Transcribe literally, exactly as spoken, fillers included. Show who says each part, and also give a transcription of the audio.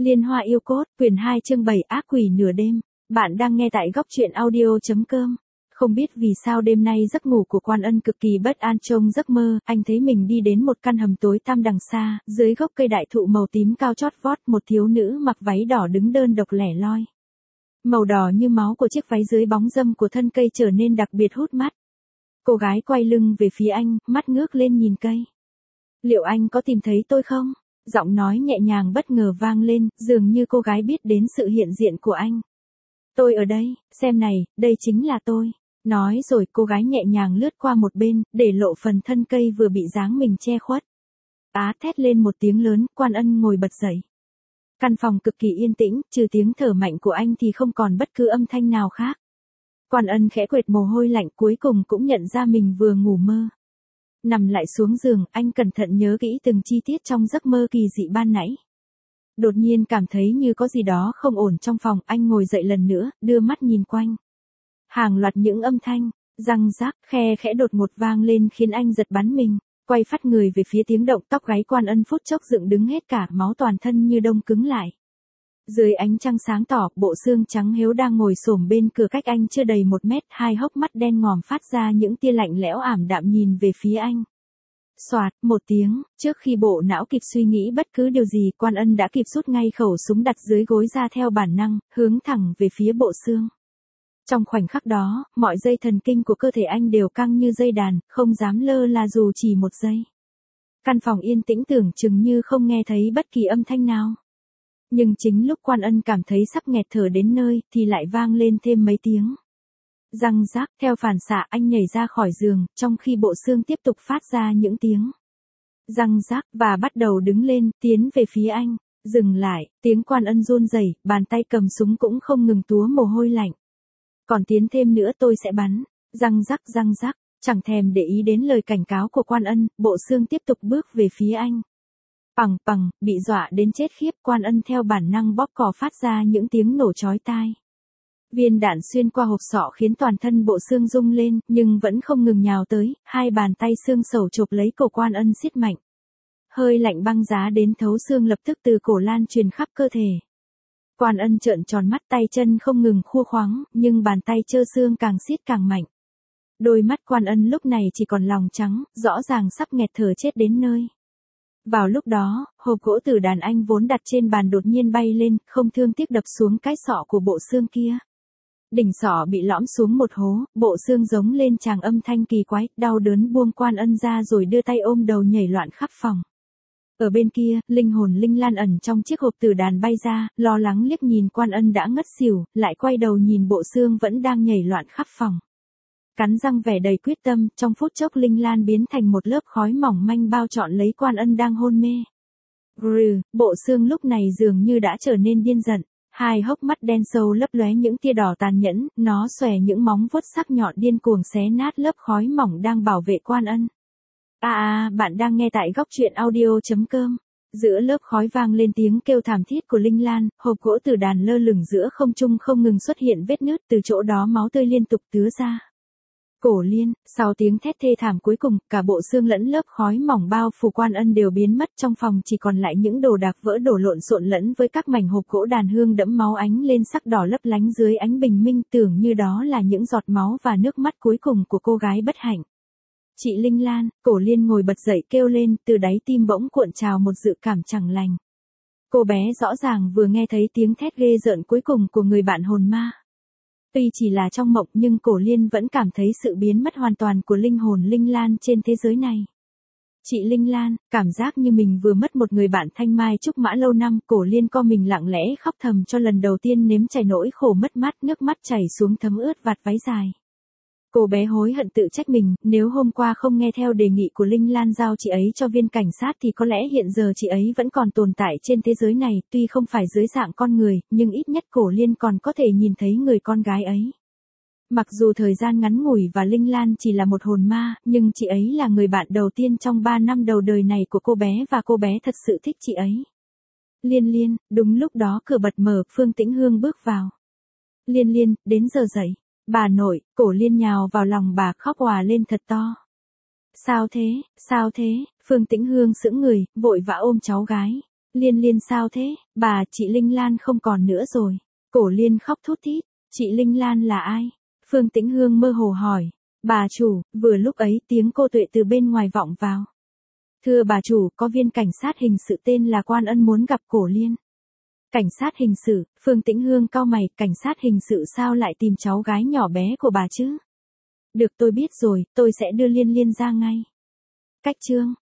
Speaker 1: Liên Hoa yêu cốt, quyển hai chương bảy ác quỷ nửa đêm. Bạn đang nghe tại góc truyện audio.com. Không biết vì sao đêm nay giấc ngủ của Quan Ân cực kỳ bất an. Trong giấc mơ, anh thấy mình đi đến một căn hầm tối tăm đằng xa, dưới gốc cây đại thụ màu tím cao chót vót, một thiếu nữ mặc váy đỏ đứng đơn độc lẻ loi. Màu đỏ như máu của chiếc váy dưới bóng râm của thân cây trở nên đặc biệt hút mắt. Cô gái quay lưng về phía anh, mắt ngước lên nhìn cây. Liệu anh có tìm thấy tôi không? Giọng nói nhẹ nhàng bất ngờ vang lên, dường như cô gái biết đến sự hiện diện của anh. Tôi ở đây, xem này, đây chính là tôi. Nói rồi cô gái nhẹ nhàng lướt qua một bên, để lộ phần thân cây vừa bị dáng mình che khuất. Á thét lên một tiếng lớn, Quan Ân ngồi bật dậy. Căn phòng cực kỳ yên tĩnh, trừ tiếng thở mạnh của anh thì không còn bất cứ âm thanh nào khác. Quan Ân khẽ quệt mồ hôi lạnh, cuối cùng cũng nhận ra mình vừa ngủ mơ. Nằm lại xuống giường, anh cẩn thận nhớ kỹ từng chi tiết trong giấc mơ kỳ dị ban nãy. Đột nhiên cảm thấy như có gì đó không ổn trong phòng, anh ngồi dậy lần nữa, đưa mắt nhìn quanh. Hàng loạt những âm thanh, răng rác, khe khẽ đột ngột vang lên khiến anh giật bắn mình, quay phắt người về phía tiếng động. Tóc gáy Quan Ân phút chốc dựng đứng hết cả, máu toàn thân như đông cứng lại. Dưới ánh trăng sáng tỏ, bộ xương trắng héo đang ngồi xổm bên cửa cách anh chưa đầy một mét, hai hốc mắt đen ngòm phát ra những tia lạnh lẽo ảm đạm nhìn về phía anh. Soạt, một tiếng, trước khi bộ não kịp suy nghĩ bất cứ điều gì, Quan Ân đã kịp rút ngay khẩu súng đặt dưới gối ra theo bản năng, hướng thẳng về phía bộ xương. Trong khoảnh khắc đó, mọi dây thần kinh của cơ thể anh đều căng như dây đàn, không dám lơ là dù chỉ một giây. Căn phòng yên tĩnh tưởng chừng như không nghe thấy bất kỳ âm thanh nào. Nhưng chính lúc Quan Ân cảm thấy sắp nghẹt thở đến nơi, thì lại vang lên thêm mấy tiếng. Răng rác, theo phản xạ anh nhảy ra khỏi giường, trong khi bộ xương tiếp tục phát ra những tiếng. Răng rác, và bắt đầu đứng lên, tiến về phía anh. Dừng lại, tiếng Quan Ân run rẩy, bàn tay cầm súng cũng không ngừng túa mồ hôi lạnh. Còn tiến thêm nữa tôi sẽ bắn. Răng rác răng rác, chẳng thèm để ý đến lời cảnh cáo của Quan Ân, bộ xương tiếp tục bước về phía anh. Pằng pằng, bị dọa đến chết khiếp, Quan Ân theo bản năng bóp cò phát ra những tiếng nổ chói tai. Viên đạn xuyên qua hộp sọ khiến toàn thân bộ xương rung lên, nhưng vẫn không ngừng nhào tới, hai bàn tay xương sầu chộp lấy cổ Quan Ân siết mạnh. Hơi lạnh băng giá đến thấu xương lập tức từ cổ lan truyền khắp cơ thể. Quan Ân trợn tròn mắt, tay chân không ngừng khua khoáng, nhưng bàn tay trơ xương càng siết càng mạnh. Đôi mắt Quan Ân lúc này chỉ còn lòng trắng, rõ ràng sắp nghẹt thở chết đến nơi. Vào lúc đó, hộp gỗ tử đàn anh vốn đặt trên bàn đột nhiên bay lên, không thương tiếc đập xuống cái sọ của bộ xương kia. Đỉnh sọ bị lõm xuống một hố, bộ xương giống lên tràng âm thanh kỳ quái, đau đớn buông Quan Ân ra rồi đưa tay ôm đầu nhảy loạn khắp phòng. Ở bên kia, linh hồn Linh Lan ẩn trong chiếc hộp tử đàn bay ra, lo lắng liếc nhìn Quan Ân đã ngất xỉu, lại quay đầu nhìn bộ xương vẫn đang nhảy loạn khắp phòng. Cắn răng vẻ đầy quyết tâm, trong phút chốc Linh Lan biến thành một lớp khói mỏng manh bao trọn lấy Quan Ân đang hôn mê. Rừ, bộ xương lúc này dường như đã trở nên điên giận, hai hốc mắt đen sâu lấp lóe những tia đỏ tàn nhẫn, nó xòe những móng vuốt sắc nhọn điên cuồng xé nát lớp khói mỏng đang bảo vệ Quan Ân. À à, bạn đang nghe tại góc truyện audio.com. Giữa lớp khói vang lên tiếng kêu thảm thiết của Linh Lan, hộp gỗ tử đàn lơ lửng giữa không trung không ngừng xuất hiện vết nứt, từ chỗ đó máu tươi liên tục tứa ra. Cổ Liên, sau tiếng thét thê thảm cuối cùng, cả bộ xương lẫn lớp khói mỏng bao phủ Quan Ân đều biến mất, trong phòng chỉ còn lại những đồ đạc vỡ đổ lộn xộn lẫn với các mảnh hộp gỗ đàn hương đẫm máu ánh lên sắc đỏ lấp lánh dưới ánh bình minh, tưởng như đó là những giọt máu và nước mắt cuối cùng của cô gái bất hạnh. Chị Linh Lan, Cổ Liên ngồi bật dậy kêu lên, từ đáy tim bỗng cuộn trào một dự cảm chẳng lành. Cô bé rõ ràng vừa nghe thấy tiếng thét ghê rợn cuối cùng của người bạn hồn ma. Tuy chỉ là trong mộng nhưng Cổ Liên vẫn cảm thấy sự biến mất hoàn toàn của linh hồn Linh Lan trên thế giới này. Chị Linh Lan, cảm giác như mình vừa mất một người bạn thanh mai trúc mã lâu năm, Cổ Liên co mình lặng lẽ khóc thầm cho lần đầu tiên nếm trải nỗi khổ mất mát, nước mắt chảy xuống thấm ướt vạt váy dài. Cô bé hối hận tự trách mình, nếu hôm qua không nghe theo đề nghị của Linh Lan giao chị ấy cho viên cảnh sát thì có lẽ hiện giờ chị ấy vẫn còn tồn tại trên thế giới này, tuy không phải dưới dạng con người, nhưng ít nhất Cổ Liên còn có thể nhìn thấy người con gái ấy. Mặc dù thời gian ngắn ngủi và Linh Lan chỉ là một hồn ma, nhưng chị ấy là người bạn đầu tiên trong ba năm đầu đời này của cô bé và cô bé thật sự thích chị ấy. Liên Liên, đúng lúc đó cửa bật mở, Phương Tĩnh Hương bước vào. Liên Liên, đến giờ dậy. Bà nội, Cổ Liên nhào vào lòng bà khóc òa lên thật to. Sao thế, sao thế, Phương Tĩnh Hương sững người, vội vã ôm cháu gái. Liên Liên sao thế, bà, chị Linh Lan không còn nữa rồi. Cổ Liên khóc thút thít, chị Linh Lan là ai? Phương Tĩnh Hương mơ hồ hỏi. Bà chủ, vừa lúc ấy tiếng cô Tuệ từ bên ngoài vọng vào. Thưa bà chủ, có viên cảnh sát hình sự tên là Quan Ân muốn gặp Cổ Liên. Cảnh sát hình sự, Phương Tĩnh Hương cau mày, cảnh sát hình sự sao lại tìm cháu gái nhỏ bé của bà chứ? Được, tôi biết rồi, tôi sẽ đưa Liên Liên ra ngay. Cách chương